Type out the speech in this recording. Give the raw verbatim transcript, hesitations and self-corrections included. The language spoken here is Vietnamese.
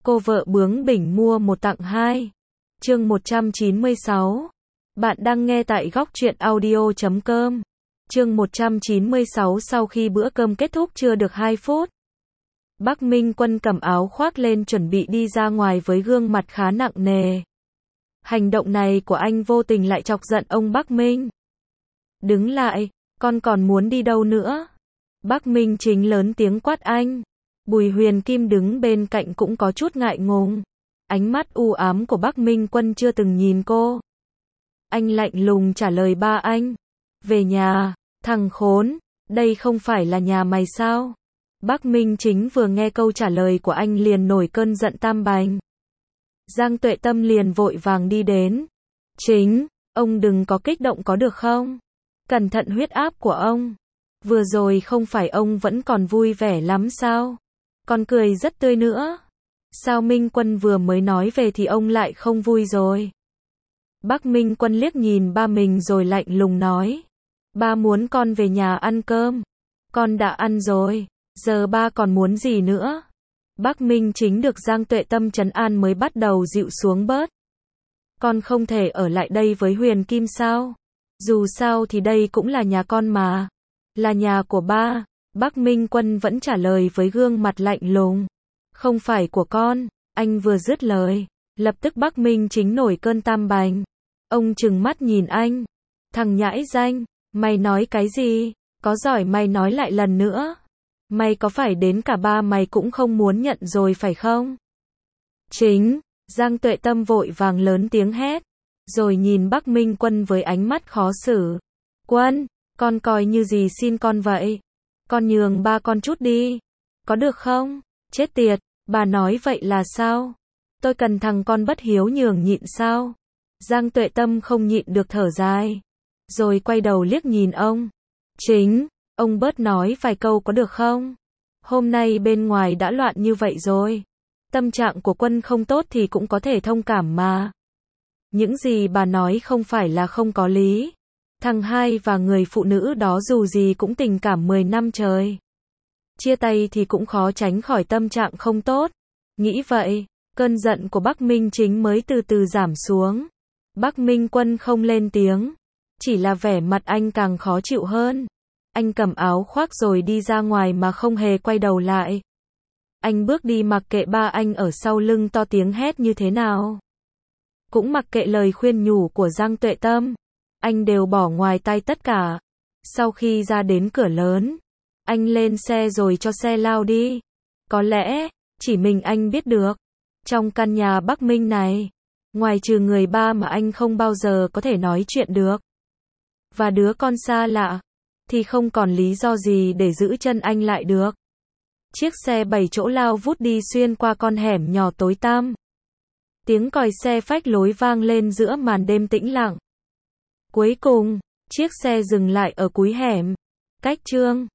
Cô vợ bướng bỉnh mua một tặng hai. Chương một trăm chín mươi sáu. Bạn đang nghe tại góc truyện audio chấm com. Chương một trăm chín mươi sáu. Sau khi bữa cơm kết thúc chưa được hai phút, Bắc Minh Quân cầm áo khoác lên chuẩn bị đi ra ngoài với gương mặt khá nặng nề. Hành động này của anh vô tình lại chọc giận ông Bắc Minh. Đứng lại, con còn muốn đi đâu nữa? Bắc Minh Chính lớn tiếng quát anh. Bùi Huyền Kim đứng bên cạnh cũng có chút ngại ngùng. Ánh mắt u ám của Bắc Minh Quân chưa từng nhìn cô. Anh lạnh lùng trả lời ba anh. Về nhà, thằng khốn, đây không phải là nhà mày sao? Bắc Minh Chính vừa nghe câu trả lời của anh liền nổi cơn giận tam bành. Giang Tuệ Tâm liền vội vàng đi đến. Chính, ông đừng có kích động có được không? Cẩn thận huyết áp của ông. Vừa rồi không phải ông vẫn còn vui vẻ lắm sao? Còn cười rất tươi nữa. Sao Minh Quân vừa mới nói về thì ông lại không vui rồi? Bắc Minh Quân liếc nhìn ba mình rồi lạnh lùng nói. Ba muốn con về nhà ăn cơm. Con đã ăn rồi, giờ ba còn muốn gì nữa? Bắc Minh Chính được Giang Tuệ Tâm trấn an mới bắt đầu dịu xuống bớt. Con không thể ở lại đây với Huyền Kim sao? Dù sao thì đây cũng là nhà con mà. Là nhà của ba. Bắc Minh Quân vẫn trả lời với gương mặt lạnh lùng. Không phải của con. Anh vừa dứt lời, lập tức Bắc Minh Chính nổi cơn tam bành. Ông trừng mắt nhìn anh. Thằng nhãi danh, mày nói cái gì? Có giỏi mày nói lại lần nữa. Mày có phải đến cả ba mày cũng không muốn nhận rồi phải không? Chính, Giang Tuệ Tâm vội vàng lớn tiếng hét. Rồi nhìn Bắc Minh Quân với ánh mắt khó xử. Quân, con coi như gì xin con vậy? Con nhường ba con chút đi. Có được không? Chết tiệt, bà nói vậy là sao? Tôi cần thằng con bất hiếu nhường nhịn sao? Giang Tuệ Tâm không nhịn được thở dài. Rồi quay đầu liếc nhìn ông. Chính, ông bớt nói vài câu có được không? Hôm nay bên ngoài đã loạn như vậy rồi. Tâm trạng của Quân không tốt thì cũng có thể thông cảm mà. Những gì bà nói không phải là không có lý. Thằng hai và người phụ nữ đó dù gì cũng tình cảm mười năm trời. Chia tay thì cũng khó tránh khỏi tâm trạng không tốt. Nghĩ vậy, cơn giận của Bắc Minh Chính mới từ từ giảm xuống. Bắc Minh Quân không lên tiếng. Chỉ là vẻ mặt anh càng khó chịu hơn. Anh cầm áo khoác rồi đi ra ngoài mà không hề quay đầu lại. Anh bước đi mặc kệ ba anh ở sau lưng to tiếng hét như thế nào. Cũng mặc kệ lời khuyên nhủ của Giang Tuệ Tâm. Anh đều bỏ ngoài tai tất cả. Sau khi ra đến cửa lớn, anh lên xe rồi cho xe lao đi. Có lẽ, chỉ mình anh biết được. Trong căn nhà Bắc Minh này, ngoài trừ người ba mà anh không bao giờ có thể nói chuyện được. Và đứa con xa lạ, thì không còn lý do gì để giữ chân anh lại được. Chiếc xe bảy chỗ lao vút đi xuyên qua con hẻm nhỏ tối tăm. Tiếng còi xe phách lối vang lên giữa màn đêm tĩnh lặng. Cuối cùng, chiếc xe dừng lại ở cuối hẻm. Cách Trương